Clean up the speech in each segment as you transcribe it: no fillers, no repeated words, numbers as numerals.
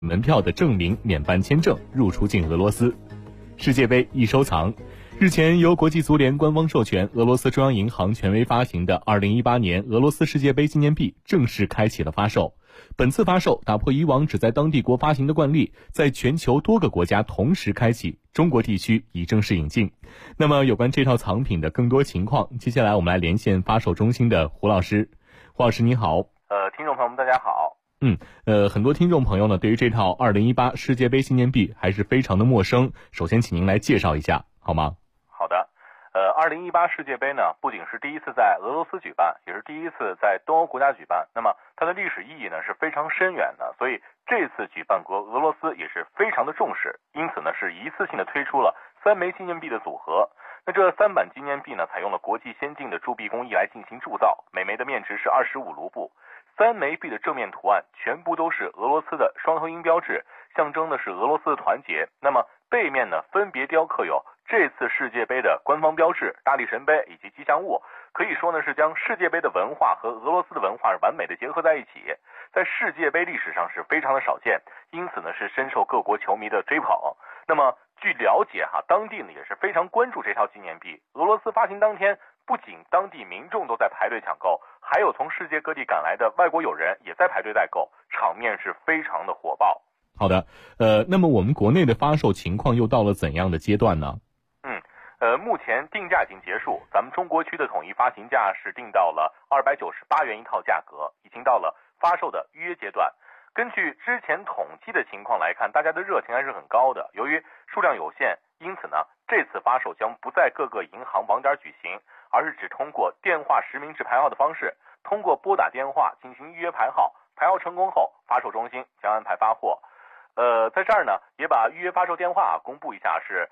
门票的证明免办签证入出境俄罗斯。世界杯易收藏。日前，由国际足联官方授权，俄罗斯中央银行权威发行的2018年俄罗斯世界杯纪念币正式开启了发售。本次发售打破以往只在当地国发行的惯例，在全球多个国家同时开启，中国地区已正式引进。那么有关这套藏品的更多情况，接下来我们来连线发售中心的胡老师。胡老师你好。 听众朋友们大家好。 很多听众朋友呢对于这套2018世界杯纪念币还是非常的陌生，首先请您来介绍一下好吗？ 好的。2018世界杯呢，不仅是第一次在俄罗斯举办，也是第一次在东欧国家举办。那么它的历史意义呢是非常深远的，所以这次举办国俄罗斯也是非常的重视，因此呢是一次性的推出了3枚纪念币的组合。那这3版纪念币呢，采用了国际先进的铸币工艺来进行铸造，每枚的面值是25卢布。3枚币的正面图案全部都是俄罗斯的双头鹰标志，象征的是俄罗斯的团结。那么背面呢，分别雕刻有这次世界杯的官方标志、大力神杯以及吉祥物，可以说呢是将世界杯的文化和俄罗斯的文化完美的结合在一起，在世界杯历史上是非常的少见，因此呢是深受各国球迷的追捧。那么据了解当地呢也是非常关注这套纪念币。俄罗斯发行当天，不仅当地民众都在排队抢购，还有从世界各地赶来的外国友人也在排队代购，场面是非常的火爆。 好的，那么我们国内的发售情况又到了怎样的阶段呢？ 目前定价已经结束，咱们中国区的统一发行价是定到了298元一套价格，已经到了发售的预约阶段。根据之前统计的情况来看，大家的热情还是很高的。由于数量有限，因此呢，这次发售将不在各个银行网点举行，而是只通过电话实名制排号的方式，通过拨打电话进行预约排号，排号成功后，发售中心将安排发货。在这儿呢，也把预约发售电话公布一下，是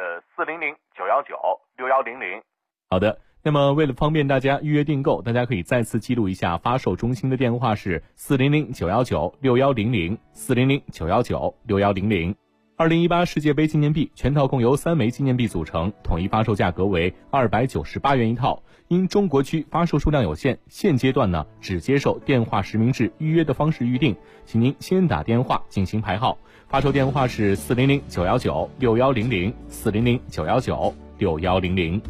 400-919-6100。 好的，那么为了方便大家预约订购，大家可以再次记录一下发售中心的电话是400-919-6100 400-919-6100。2018世界杯纪念币全套共由3枚纪念币组成，统一发售价格为298元一套。因中国区发售数量有限，现阶段呢只接受电话实名制预约的方式预定，请您先打电话进行排号。发售电话是400-919-6100 400-919-6100。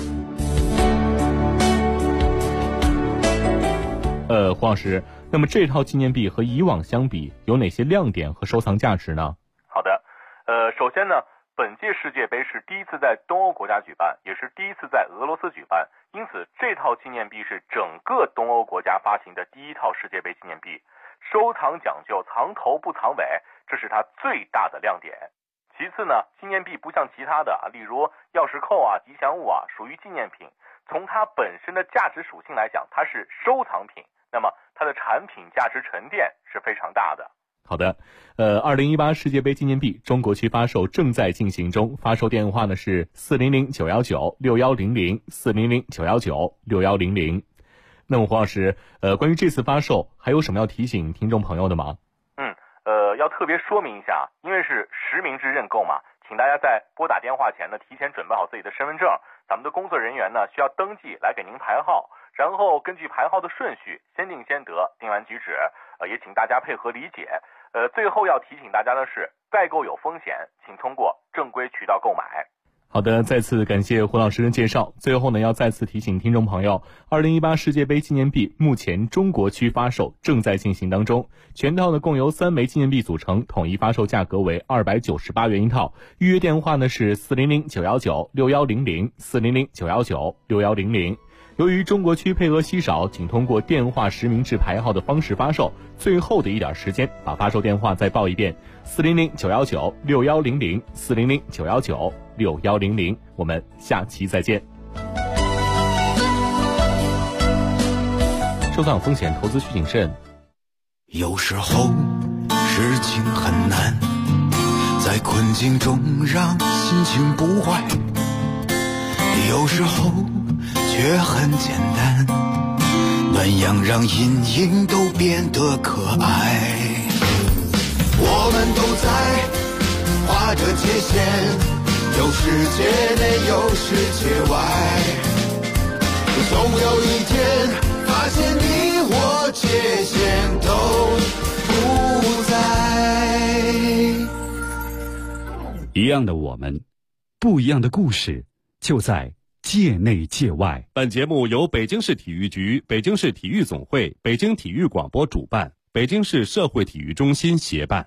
黄老师，那么这套纪念币和以往相比有哪些亮点和收藏价值呢？ 好的，首先呢，本届世界杯是第一次在东欧国家举办，也是第一次在俄罗斯举办，因此这套纪念币是整个东欧国家发行的第一套世界杯纪念币，收藏讲究藏头不藏尾，这是它最大的亮点。其次呢，纪念币不像其他的例如钥匙扣吉祥物属于纪念品，从它本身的价值属性来讲，它是收藏品，那么它的产品价值沉淀是非常大的。 好的，2018世界杯纪念币中国区发售正在进行中，发售电话呢是400-919-6100 400-919-6100。那么黄老师，关于这次发售还有什么要提醒听众朋友的吗？ 要特别说明一下，因为是实名制认购嘛，请大家在拨打电话前呢，提前准备好自己的身份证，咱们的工作人员呢需要登记来给您排号，然后根据排号的顺序先定先得，定完举止，也请大家配合理解。最后要提醒大家的是，代购有风险，请通过正规渠道购买。 好的，再次感谢胡老师的介绍。最后呢，要再次提醒听众朋友，2018世界杯纪念币目前中国区发售正在进行当中，全套呢共由3枚纪念币组成，统一发售价格为298元一套。预约电话呢是400-919-6100 400-919-6100。由于中国区配额稀少，仅通过电话实名制排号的方式发售，最后的一点时间，把发售电话再报一遍：400-919-6100 400-919-6100。我们下期再见。收藏风险，投资需谨慎。 有时候事情很难，在困境中让心情不坏，有时候却很简单，暖阳让阴影都变得可爱。我们都在画着界限，有世界内有世界外，总有一天发现你我界限都不在。 一样的我们，不一样的故事，就在界内界外。 本节目由北京市体育局、北京市体育总会、北京体育广播主办，北京市社会体育中心协办。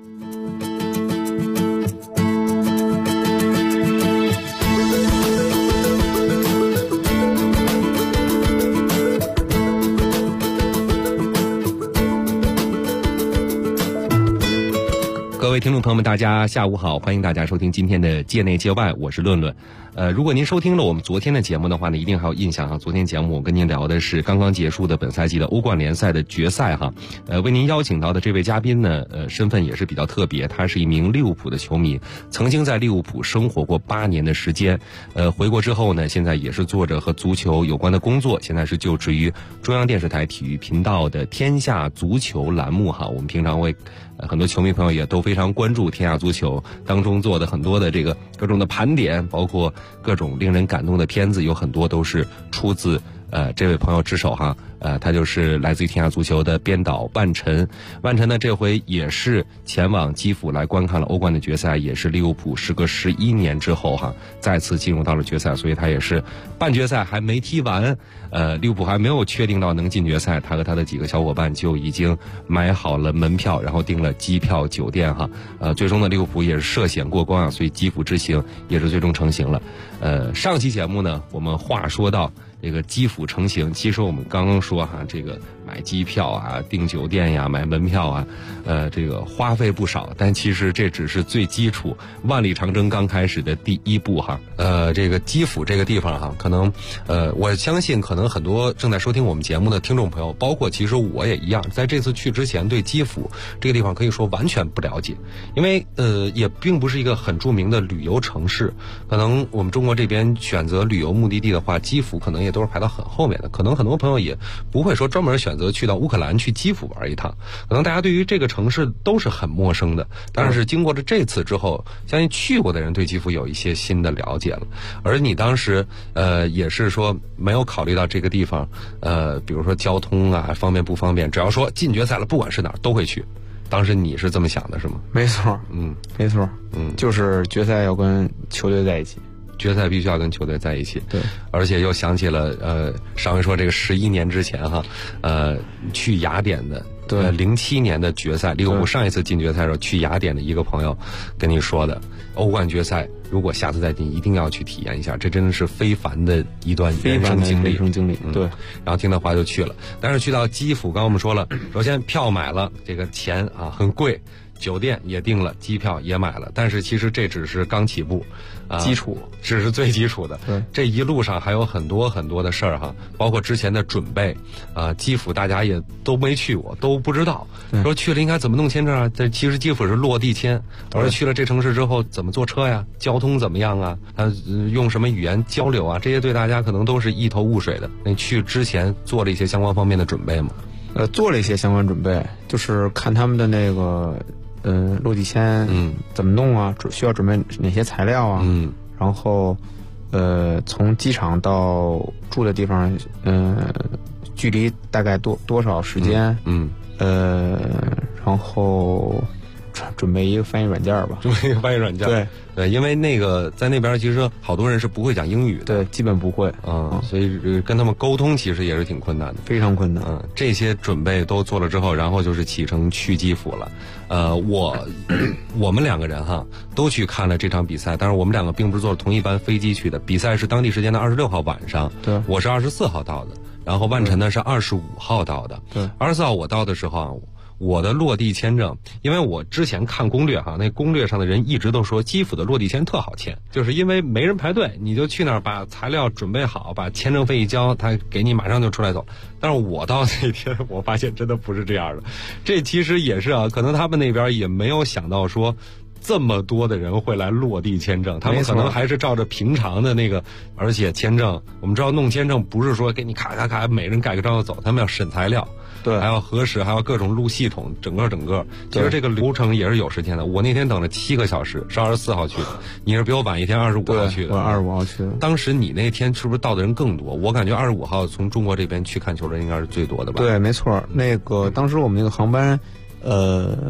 各位听众朋友们，大家下午好，欢迎大家收听今天的界内界外，我是论论。如果您收听了我们昨天的节目的话呢，一定还有印象哈。昨天节目我跟您聊的是刚刚结束的本赛季的欧冠联赛的决赛哈。为您邀请到的这位嘉宾呢，身份也是比较特别，他是一名利物浦的球迷，曾经在利物浦生活过8年的时间。回国之后呢，现在也是做着和足球有关的工作，现在是就职于中央电视台体育频道的天下足球栏目哈。我们平常会很多球迷朋友也都非常关注天下足球当中做的很多的这个各种的盘点，包括各种令人感动的片子，有很多都是出自这位朋友之手哈。他就是来自于天下足球的编导万晨。万晨呢，这回也是前往基辅来观看了欧冠的决赛，也是利物浦时隔11年之后哈，再次进入到了决赛，所以他也是半决赛还没踢完，利物浦还没有确定到能进决赛，他和他的几个小伙伴就已经买好了门票，然后订了机票、酒店哈。最终呢，利物浦也是涉险过关啊，所以基辅之行也是最终成行了。上期节目呢，我们话说到这个基辅成行，其实我们刚刚说哈，这个买机票啊、订酒店呀、买门票啊，这个花费不少，但其实这只是最基础，万里长征刚开始的第一步哈。这个基辅这个地方哈，可能我相信可能很多正在收听我们节目的听众朋友，包括其实我也一样，在这次去之前对基辅这个地方可以说完全不了解，因为也并不是一个很著名的旅游城市，可能我们中国这边选择旅游目的地的话，基辅可能也都是排到很后面的，可能很多朋友也不会说专门选择去到乌克兰去基辅玩一趟，可能大家对于这个城市都是很陌生的，但是经过了这次之后，相信去过的人对基辅有一些新的了解了。而你当时也是说没有考虑到这个地方比如说交通啊方便不方便，只要说进决赛了不管是哪儿都会去，当时你是这么想的是吗？ 没错，没错，就是决赛要跟球队在一起， 决赛必须要跟球队在一起。 对， 而且又想起了上回说这个11年之前哈，去雅典的，对，07年的决赛，利物浦上一次进决赛的时候去雅典的一个朋友跟你说的，欧冠决赛如果下次再进，一定要去体验一下，这真的是非凡的一段人生经历。 对， 然后听到话就去了，但是去到基辅，刚刚我们说了，首先票买了，这个钱啊很贵。酒店也订了，机票也买了，但是其实这只是刚起步， 基础只是最基础的。 对，这一路上还有很多很多的事儿哈，包括之前的准备。基辅大家也都没去过，都不知道，说去了应该怎么弄签证啊？这其实基辅是落地签，而去了这城市之后怎么坐车呀？交通怎么样啊？用什么语言交流啊？这些对大家可能都是一头雾水的。那去之前做了一些相关方面的准备吗？ 做了一些相关准备，就是看他们的那个。落地签怎么弄啊？需要准备哪些材料啊？然后从机场到住的地方，距离大概多少时间？然后准备一个翻译软件吧。 准备一个翻译软件。对，因为那个在那边其实好多人是不会讲英语的， 对，基本不会所以跟他们沟通其实也是挺困难的， 非常困难。 这些准备都做了之后，然后就是启程去基辅了。我们2个人哈都去看了这场比赛，但是我们2个并不是坐了同一班飞机去的。比赛是当地时间的26号晚上， 对， 我是24号到的，然后万晨呢是25号到的。 对 ，24号我到的时候啊。我的落地签证，因为我之前看攻略哈，那攻略上的人一直都说基辅的落地签特好签，就是因为没人排队，你就去那儿把材料准备好，把签证费一交，他给你马上就出来走。但是我到那天，我发现真的不是这样的，这其实也是可能他们那边也没有想到说。这么多的人会来落地签证，他们可能还是照着平常的那个，而且签证，我们知道弄签证不是说给你咔咔咔每人盖个章就走，他们要审材料， 对， 还要核实，还要各种录系统，整个，其实这个流程也是有时间的。我那天等了7个小时，是24号去的，你是比我晚一天25号去的， 我25号去的。 当时你那天是不是到的人更多？我感觉25号从中国这边去看球的应该是最多的吧？ 对，没错。那个当时我们那个航班，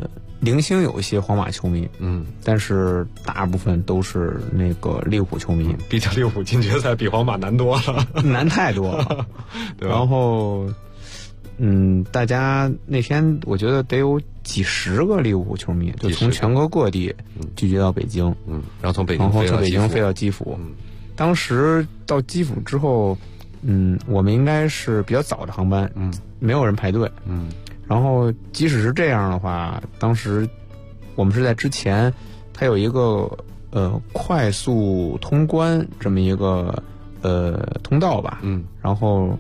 零星有一些皇马球迷，但是大部分都是那个利物浦球迷。 毕竟利物浦进决赛比皇马难多了， 难太多了。然后，大家那天我觉得得有几十个利物浦球迷，就从全国各地聚集到北京， 然后从北京飞到基辅。 当时到基辅之后，我们应该是比较早的航班，没有人排队，然后即使是这样的话，当时我们是在之前，它有一个快速通关这么一个通道吧，然后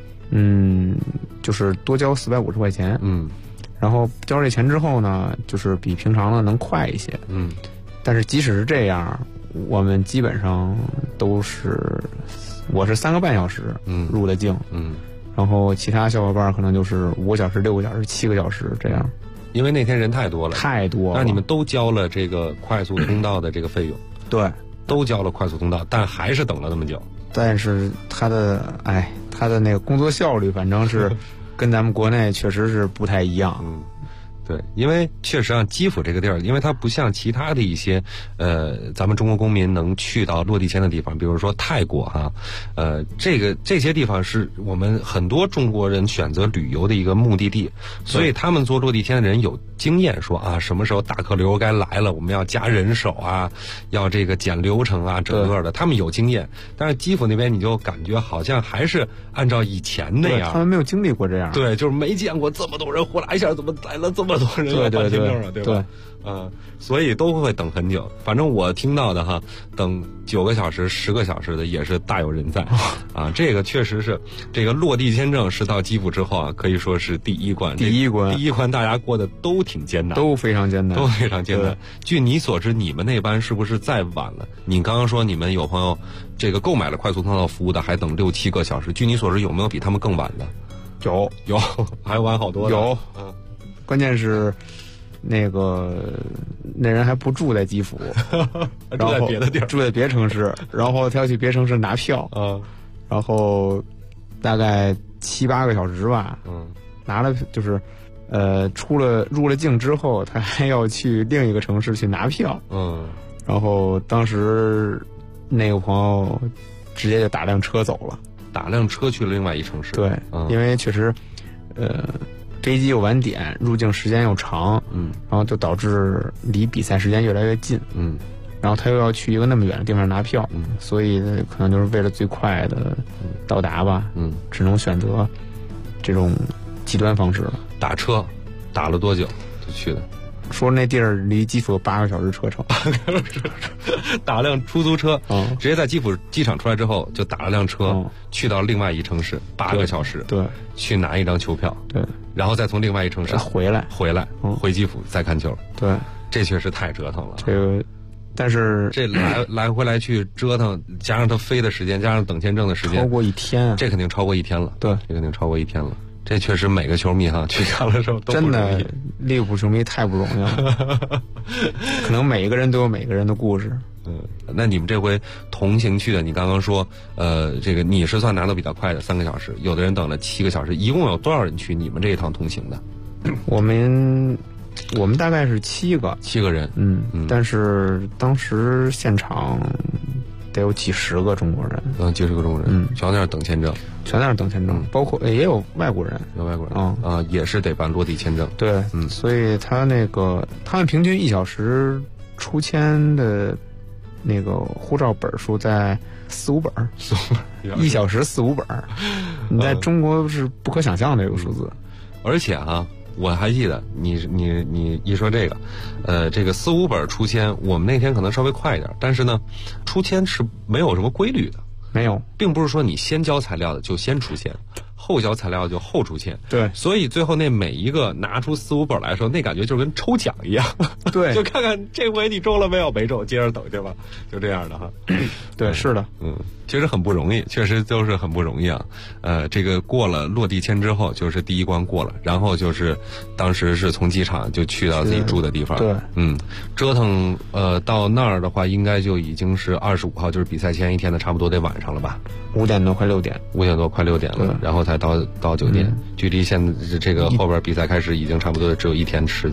就是多交450块钱，然后交这钱之后呢，就是比平常的能快一些，但是即使是这样，我们基本上都是我是3个半小时入的境，然后其他小伙伴可能就是5个小时、6个小时、7个小时这样。 因为那天人太多了，那你们都交了这个快速通道的这个费用？ 对， 都交了快速通道，但还是等了那么久。 但是他的那个工作效率，反正是跟咱们国内确实是不太一样。 对，因为确实基辅这个地儿，因为它不像其他的一些咱们中国公民能去到落地签的地方，比如说泰国哈，这些地方是我们很多中国人选择旅游的一个目的地，所以他们做落地签的人有经验，说什么时候大客流该来了，我们要加人手要这个减流程整个的，他们有经验。但是基辅那边你就感觉好像还是按照以前那样， 他们没有经历过这样， 对，就是没见过这么多人，呼啦一下怎么来了这么多人要办签证了，对吧？所以都会等很久。反正我听到的等9个小时、10个小时的也是大有人在这个确实是这个落地签证是到基辅之后可以说是第一关，大家过得都挺艰难， 都非常艰难。 据你所知，你们那班是不是再晚了？你刚刚说你们有朋友这个购买了快速通道服务的，还等6、7个小时。据你所知，有没有比他们更晚的？ 有， 还晚好多的。 有，关键是那人还不住在基辅， 住在别的地儿， 住在别城市，然后他要去别城市拿票，然后大概7、8个小时吧，拿了就是入了境之后，他还要去另一个城市去拿票，然后当时那个朋友直接就打辆车走了， 打辆车去了另外一城市。 对，因为确实飞机又晚点，入境时间又长，然后就导致离比赛时间越来越近，然后他又要去一个那么远的地方拿票，所以可能就是为了最快的到达吧，只能选择这种极端方式了。 打车打了多久就去的？ 说那地儿离基辅有8个小时车程， 打辆出租车，直接在基辅机场出来之后就打了辆车，去到另外一城市8个小时， 对，去拿一张球票， 对， 然后再从另外一城市回来， 回基辅再看球， 对， 这确实太折腾了。 这个，但是这来回来去折腾，加上他飞的时间，加上等签证的时间， 超过1天， 这肯定超过1天了。 对， 这肯定超过1天了。这确实每个球迷去看了之后都不容易， 真的利物浦球迷太不容易了，可能每一个人都有每个人的故事。 那你们这回同行去的，你刚刚说，这个你是算拿到比较快的3个小时，有的人等了7个小时，一共有多少人去你们这一趟同行的？ 我们大概是7个人， 但是当时现场得有几十个中国人， 几十个中国人，全在那儿等签证，包括也有外国人，也是得办落地签证， 对，所以他们平均1小时出签的那个护照本数在4、5本，1小时4、5本，你在中国是不可想象的这个数字， 而且我还记得你一说这个，这个4、5本出签，我们那天可能稍微快一点，但是呢，出签是没有什么规律的， 没有， 并不是说你先交材料的就先出签，后交材料就后出签， 对， 所以最后那每一个拿出4、5本来说，那感觉就跟抽奖一样， 对， 就看看这回你中了没有，没中，接着等去吧，就这样的哈， 对，是的， 其实很不容易，确实都是很不容易啊。这个过了落地签之后，就是第一关过了，然后就是当时是从机场就去到自己住的地方， 对， 折腾到那儿的话，应该就已经是25号，就是比赛前一天的，差不多得晚上了吧 ？5点多快6点 ，5点多快6点了，然后才到酒店，距离现在这个后边比赛开始已经差不多只有1天时间。 对，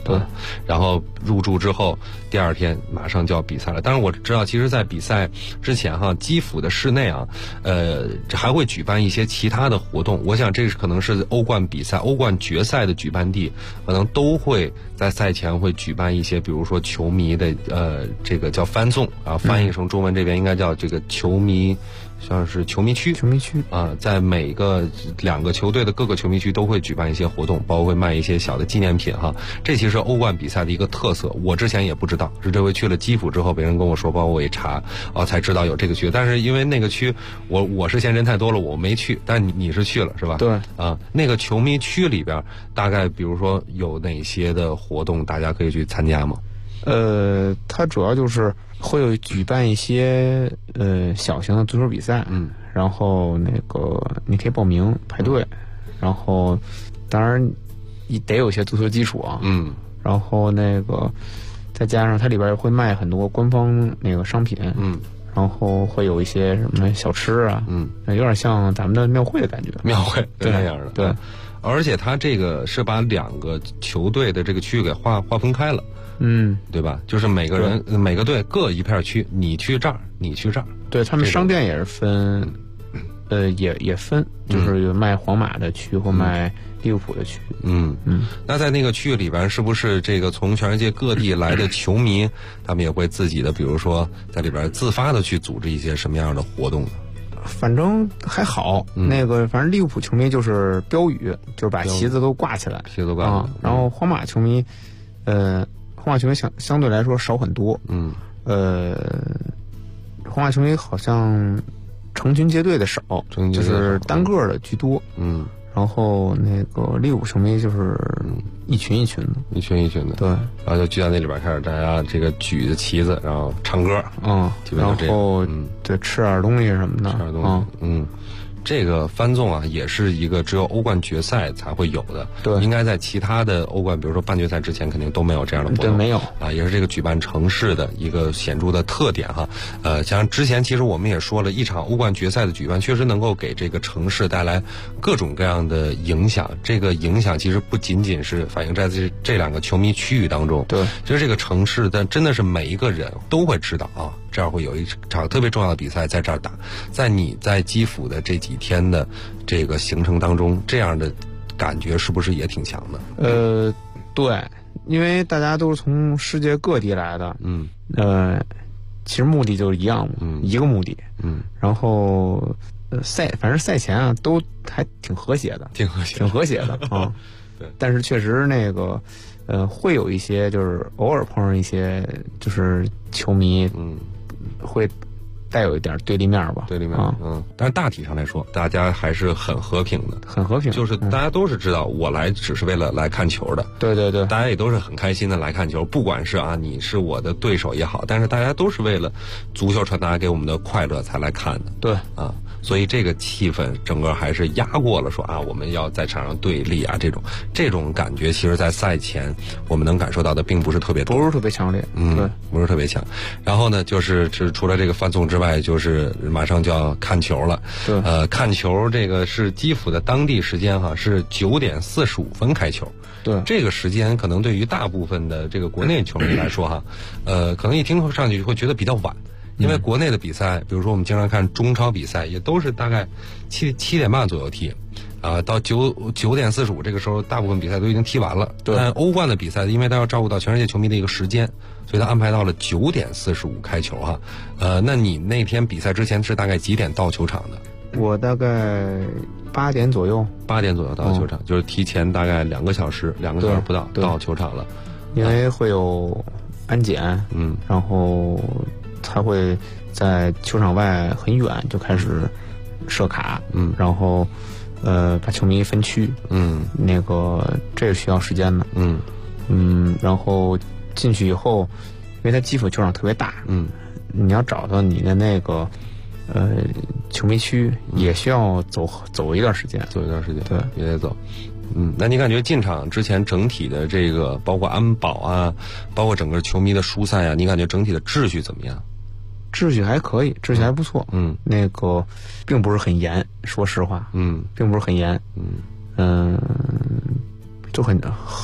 对， 然后入住之后，第二天马上就要比赛了。当然我知道，其实，在比赛之前哈，基辅的室内啊，还会举办一些其他的活动。我想这可能是欧冠比赛、欧冠决赛的举办地，可能都会在赛前会举办一些，比如说球迷的这个叫翻纵啊，翻译成中文这边应该叫这个球迷。像是球迷区啊，在每个2个球队的各个球迷区都会举办一些活动，包括会卖一些小的纪念品哈。这其实欧冠比赛的一个特色，我之前也不知道，是这回去了基辅之后，别人跟我说，包括我一查才知道有这个区。但是因为那个区，我是嫌人太多了，我没去，但你是去了是吧？ 对啊，那个球迷区里边大概比如说有哪些的活动，大家可以去参加吗？ 它主要就是会有举办一些小型的足球比赛，然后那个你可以报名排队，然后当然得有些足球基础啊，然后那个再加上它里边会卖很多官方那个商品，然后会有一些什么小吃啊，有点像咱们的庙会的感觉， 庙会对那样的， 对， 而且它这个是把2个球队的这个区域给划分开了。对吧？就是每个人每个队各一片区，你去这儿，你去这儿。 对，他们商店也是分，也分，就是有卖皇马的区或卖利物浦的区。 那在那个区域里边，是不是这个从全世界各地来的球迷，他们也会自己的，比如说在里边自发的去组织一些什么样的活动呢？ 反正还好，那个反正利物浦球迷就是标语，就是把旗子都挂起来， 旗子都挂起来。 然后皇马球迷，皇马球迷相对来说少很多，皇马球迷好像成群结队的少，就是单个的居多，然后那个利物浦球迷就是一群一群的，对， 然后就聚在那里边开始大家这个举着旗子，然后唱歌， 然后对吃点东西什么的， 这个翻纵啊，也是一个只有欧冠决赛才会有的。 对， 应该在其他的欧冠，比如说半决赛之前，肯定都没有这样的活动。 对，没有啊，也是这个举办城市的一个显著的特点哈。像之前其实我们也说了，一场欧冠决赛的举办，确实能够给这个城市带来各种各样的影响。这个影响其实不仅仅是反映在这2个球迷区域当中， 对， 其实这个城市，但真的是每一个人都会知道啊。这样会有一场特别重要的比赛在这儿打，在你在基辅的这几天的这个行程当中，这样的感觉是不是也挺强的？对，因为大家都是从世界各地来的，其实目的就是一样，一个目的，然后反正赛前啊都还挺和谐的，挺和谐的啊。 对， 但是确实那个会有一些就是偶尔碰上一些就是球迷，会带有一点对立面吧， 但是大体上来说，大家还是很和平的， 很和平， 就是大家都是知道我来只是为了来看球的， 对， 大家也都是很开心的来看球，不管是你是我的对手也好，但是大家都是为了足球传达给我们的快乐才来看的， 对啊。所以这个气氛整个还是压过了说我们要在场上对立这种感觉，其实在赛前我们能感受到的并不是特别多， 不是特别强烈，对， 不是特别强。然后呢，就是除了这个翻纵之外，就是马上就要看球了。 对， 看球这个是基辅的当地时间是9点45分开球。 对， 这个时间可能对于大部分的这个国内球迷来说可能一听上去会觉得比较晚。因为国内的比赛，比如说我们经常看中超比赛，也都是大概7点半左右踢，到9点45这个时候，大部分比赛都已经踢完了。 对。 但欧冠的比赛，因为他要照顾到全世界球迷的一个时间，所以他安排到了9点45开球哈。那你那天比赛之前是大概几点到球场的？ 我大概8点左右。 8点左右到球场，就是提前大概2个小时不到到球场了。 因为会有安检，然后才会在球场外很远就开始设卡，然后把球迷分区，那个这是需要时间的，然后进去以后，因为它基辅球场特别大，你要找到你的那个球迷区也需要走一段时间，对， 也得走。那你感觉进场之前整体的这个包括安保啊，包括整个球迷的疏散啊，你感觉整体的秩序怎么样？ 秩序还可以，秩序还不错。那个并不是很严，说实话，并不是很严。就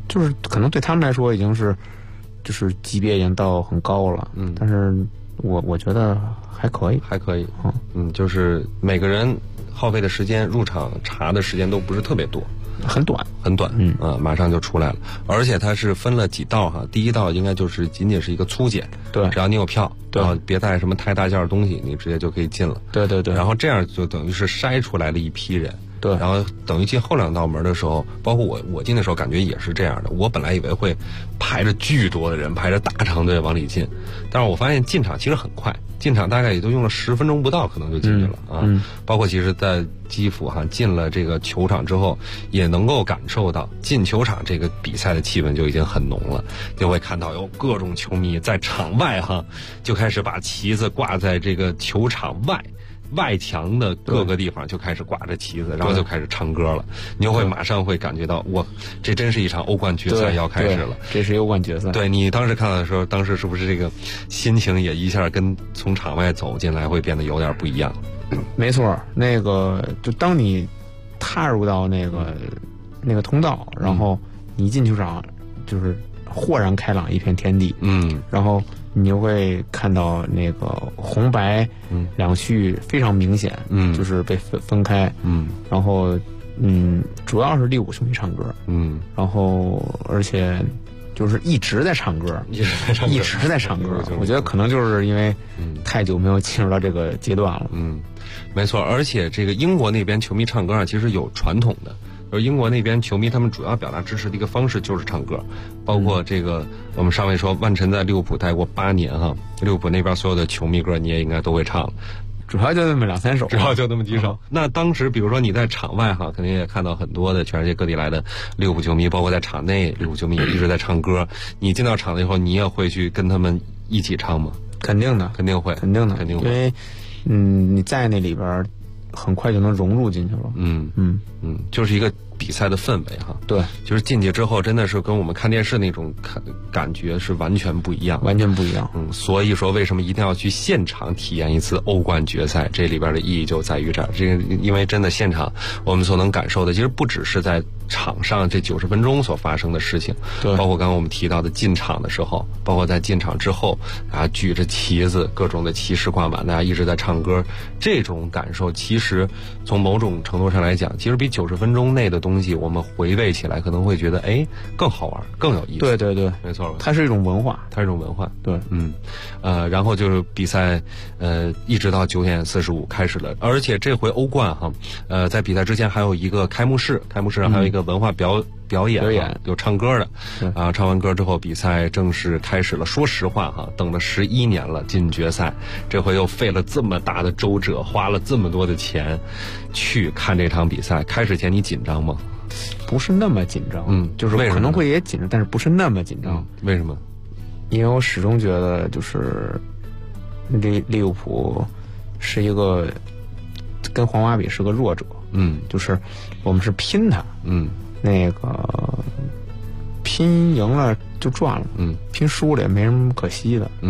就是可能对他们来说已经是就是级别已经到很高了，但是我觉得还可以， 就是每个人耗费的时间入场查的时间都不是特别多。 很短， 马上就出来了，而且它是分了几道哈。第一道应该就是仅仅是一个粗检， 对， 只要你有票， 对， 然后别带什么太大件的东西，你直接就可以进了。 对， 然后这样就等于是筛出来了一批人。 对， 然后等于进后2道门的时候，包括我进的时候感觉也是这样的。我本来以为会排着巨多的人，排着大长队往里进，但是我发现进场其实很快，进场大概也都用了10分钟不到，可能就进去了包括其实在基辅进了这个球场之后，也能够感受到进球场这个比赛的气氛就已经很浓了，就会看到有各种球迷在场外就开始把旗子挂在这个球场外墙的各个地方就开始挂着旗子，然后就开始唱歌了。你就会马上会感觉到，哇，这真是一场欧冠决赛要开始了。 这是欧冠决赛。 对，你当时看到的时候，当时是不是这个心情也一下跟从场外走进来会变得有点不一样？ 没错，那个就当你踏入到那个通道，然后你一进球场，就是豁然开朗一片天地。然后你就会看到那个红白两序非常明显，就是被分开，然后主要是利物浦球迷唱歌，然后而且就是一直在唱歌，一直在唱歌。我觉得可能就是因为太久没有进入到这个阶段了。 没错，而且这个英国那边球迷唱歌其实有传统的。而英国那边球迷他们主要表达支持的一个方式就是唱歌，包括这个我们上位说万晨在利物浦待过8年利物浦那边所有的球迷歌你也应该都会唱， 主要就那么2-3首， 主要就那么几首。那当时比如说你在场外肯定也看到很多的全世界各地来的利物浦球迷，包括在场内利物浦球迷也一直在唱歌。你进到场了以后，你也会去跟他们一起唱吗？ 肯定的， 肯定会， 因为你在那里边很快就能融入进去了。 就是一个比赛的氛围对， 就是进去之后真的是跟我们看电视那种感觉是完全不一样，所以说为什么一定要去现场体验一次欧冠决赛，这里边的意义就在于这儿。这个因为真的现场我们所能感受的其实不只是在场上这90分钟所发生的事情， 对， 包括刚刚我们提到的进场的时候，包括在进场之后举着旗子，各种的旗帜挂满，大家一直在唱歌，这种感受其实从某种程度上来讲，其实比90分钟内的东西我们回味起来可能会觉得更好玩，更有意思。 对， 没错， 它是一种文化， 对，然后就是比赛一直到9点45开始了，而且这回欧冠在比赛之前还有一个开幕式上还有一个文化表演有唱歌的唱完歌之后比赛正式开始了。说实话等了11年了进决赛，这回又费了这么大的周折，花了这么多的钱去看这场比赛，开始前你紧张吗？ 不是那么紧张，就是可能会也紧张，但是不是那么紧张。 为什么？ 因为我始终觉得就是利物浦是一个跟皇马比是个弱者，就是我们是拼他，那个拼赢了就赚了，拼输了也没什么可惜的，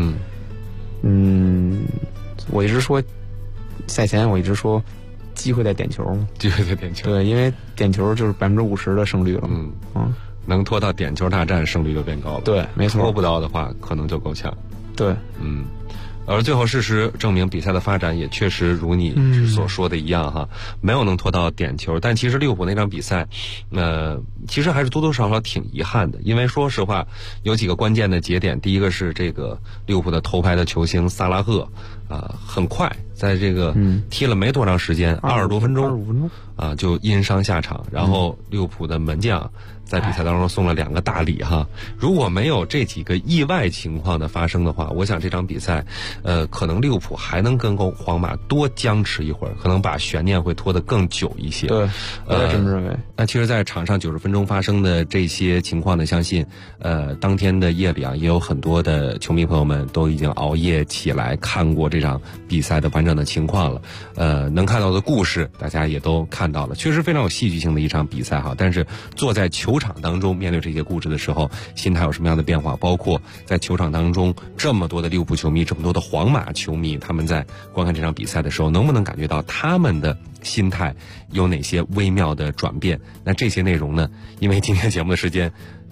我一直说赛前我一直说机会在点球嘛，对，因为点球就是50%的胜率了， 能拖到点球大战胜率就变高了， 对，没错， 拖不到的话可能就够呛， 对， 而最后事实证明，比赛的发展也确实如你所说的一样没有能拖到点球。但其实利物浦那场比赛，其实还是多多少少挺遗憾的，因为说实话，有几个关键的节点。第一个是这个利物浦的头牌的球星萨拉赫，很快在这个踢了没多长时间，20多分钟就因伤下场。然后利物浦的门将在比赛当中送了2个大礼如果没有这几个意外情况的发生的话，我想这场比赛可能利物浦还能跟皇马多僵持一会儿，可能把悬念会拖得更久一些。 对，我也这么认为。 那其实在场上90分钟发生的这些情况呢，相信当天的夜里也有很多的球迷朋友们都已经熬夜起来看过这场比赛的完整的情况了。能看到的故事大家也都看到了，确实非常有戏剧性的一场比赛但是坐在球场当中面对这些故事的时候，心态有什么样的变化？包括在球场当中这么多的利物浦球迷，这么多的皇马球迷，他们在观看这场比赛的时候，能不能感觉到他们的心态有哪些微妙的转变？那这些内容呢，因为今天节目的时间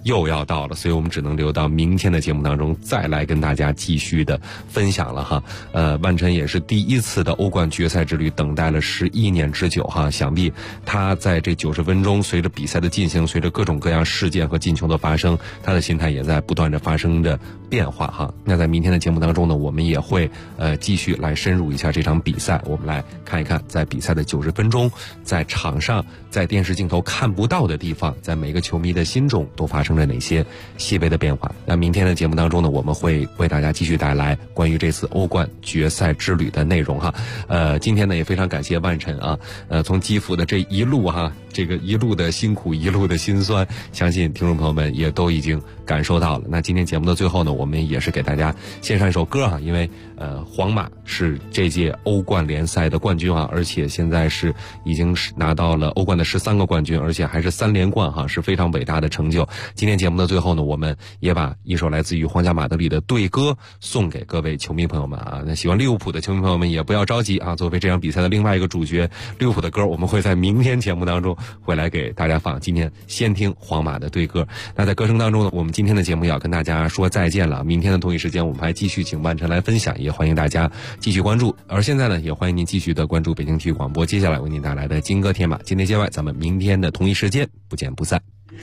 又要到了，所以我们只能留到明天的节目当中再来跟大家继续的分享了哈。万晨也是第一次的欧冠决赛之旅，等待了11年之久哈。想必他在这90分钟，随着比赛的进行，随着各种各样事件和进球的发生，他的心态也在不断的发生着变化哈。那在明天的节目当中呢，我们也会继续来深入一下这场比赛，我们来看一看在比赛的90分钟，在场上，在电视镜头看不到的地方，在每个球迷的心中都发生了哪些细微的变化。那明天的节目当中呢，我们会为大家继续带来关于这次欧冠决赛之旅的内容哈。今天呢也非常感谢万晨啊，从基辅的这一路哈，这个一路的辛苦，一路的辛酸，相信听众朋友们也都已经感受到了。那今天节目的最后呢，我们也是给大家献上一首歌哈，因为皇马是这届欧冠联赛的冠军啊，而且现在是已经是拿到了欧冠的13个冠军，而且还是3连冠哈，是非常伟大的成就。今天节目的最后呢，我们也把一首来自于皇家马德里的队歌送给各位球迷朋友们啊。那喜欢利物浦的球迷朋友们也不要着急啊，作为这场比赛的另外一个主角，利物浦的歌我们会在明天节目当中会来给大家放。今天先听皇马的队歌。那在歌声当中呢，我们今天的节目要跟大家说再见了。明天的同一时间，我们还继续请万晨来分享，也欢迎大家继续关注。而现在呢，也欢迎您继续的关注北京体育广播，接下来为您带来的金歌天马今天街外，咱们明天的同一时间不见不散。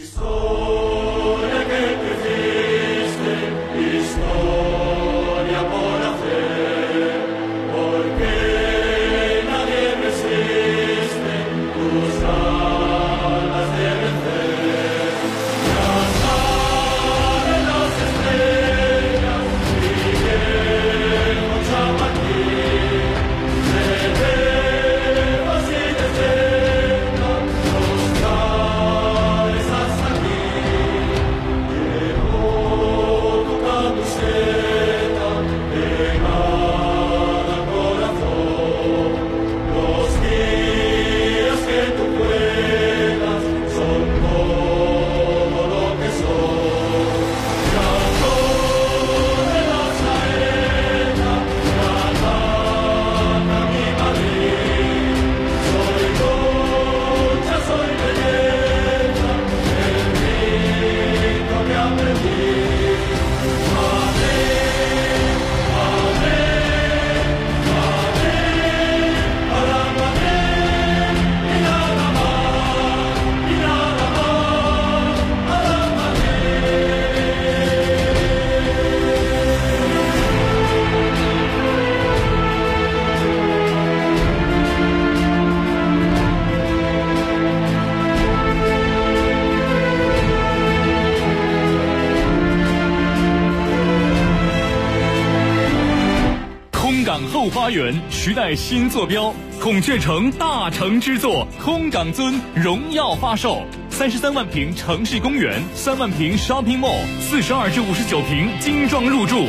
后花园时代新坐标，孔雀城大成之作空港尊荣耀发售，33万平城市公园，3万平 shopping mall，42至59平精装入住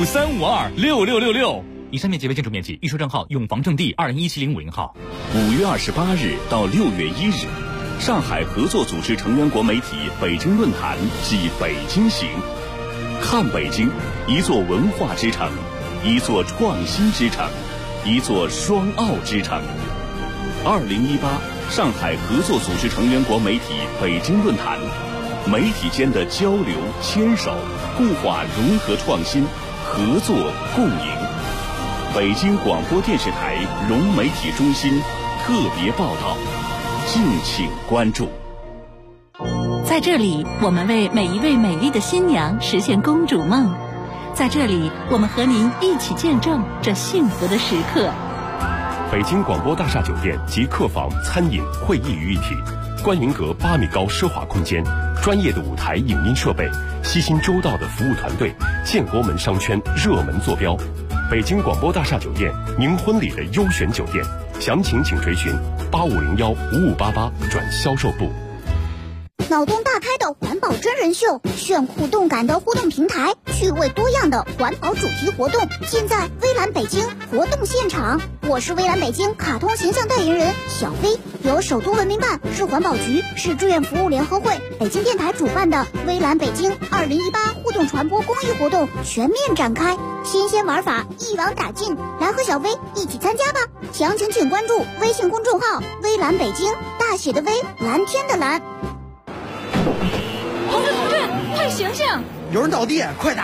，53526666。以上面积为建筑面积，预售账号永房正地2017051号。 5月28日到6月1日，上海合作组织成员国媒体北京论坛暨北京行，看北京，一座文化之城，一座创新之城，一座双奥之城。2018上海合作组织成员国媒体北京论坛，媒体间的交流、牵手、固化融合创新，合作共赢。北京广播电视台融媒体中心特别报道，敬请关注。 在这里，我们为每一位美丽的新娘实现公主梦。在这里，我们和您一起见证这幸福的时刻。 北京广播大厦酒店集客房、餐饮、会议于一体，观云阁8米高奢华空间，专业的舞台影音设备，悉心周到的服务团队，建国门商圈热门坐标。北京广播大厦酒店，您婚礼的优选酒店，详情请垂询85015588转销售部。 脑洞大开的环保真人秀，炫酷动感的互动平台，趣味多样的环保主题活动，尽在微蓝北京活动现场。我是微蓝北京卡通形象代言人小飞，由首都文明办、市环保局、市志愿服务联合会、北京电台主办的微蓝北京2018互动传播公益活动全面展开，新鲜玩法一网打尽，来和小飞一起参加吧！详情请关注微信公众号微蓝北京，大写的微，蓝天的蓝。 同志， 醒醒！ 有人倒地，快打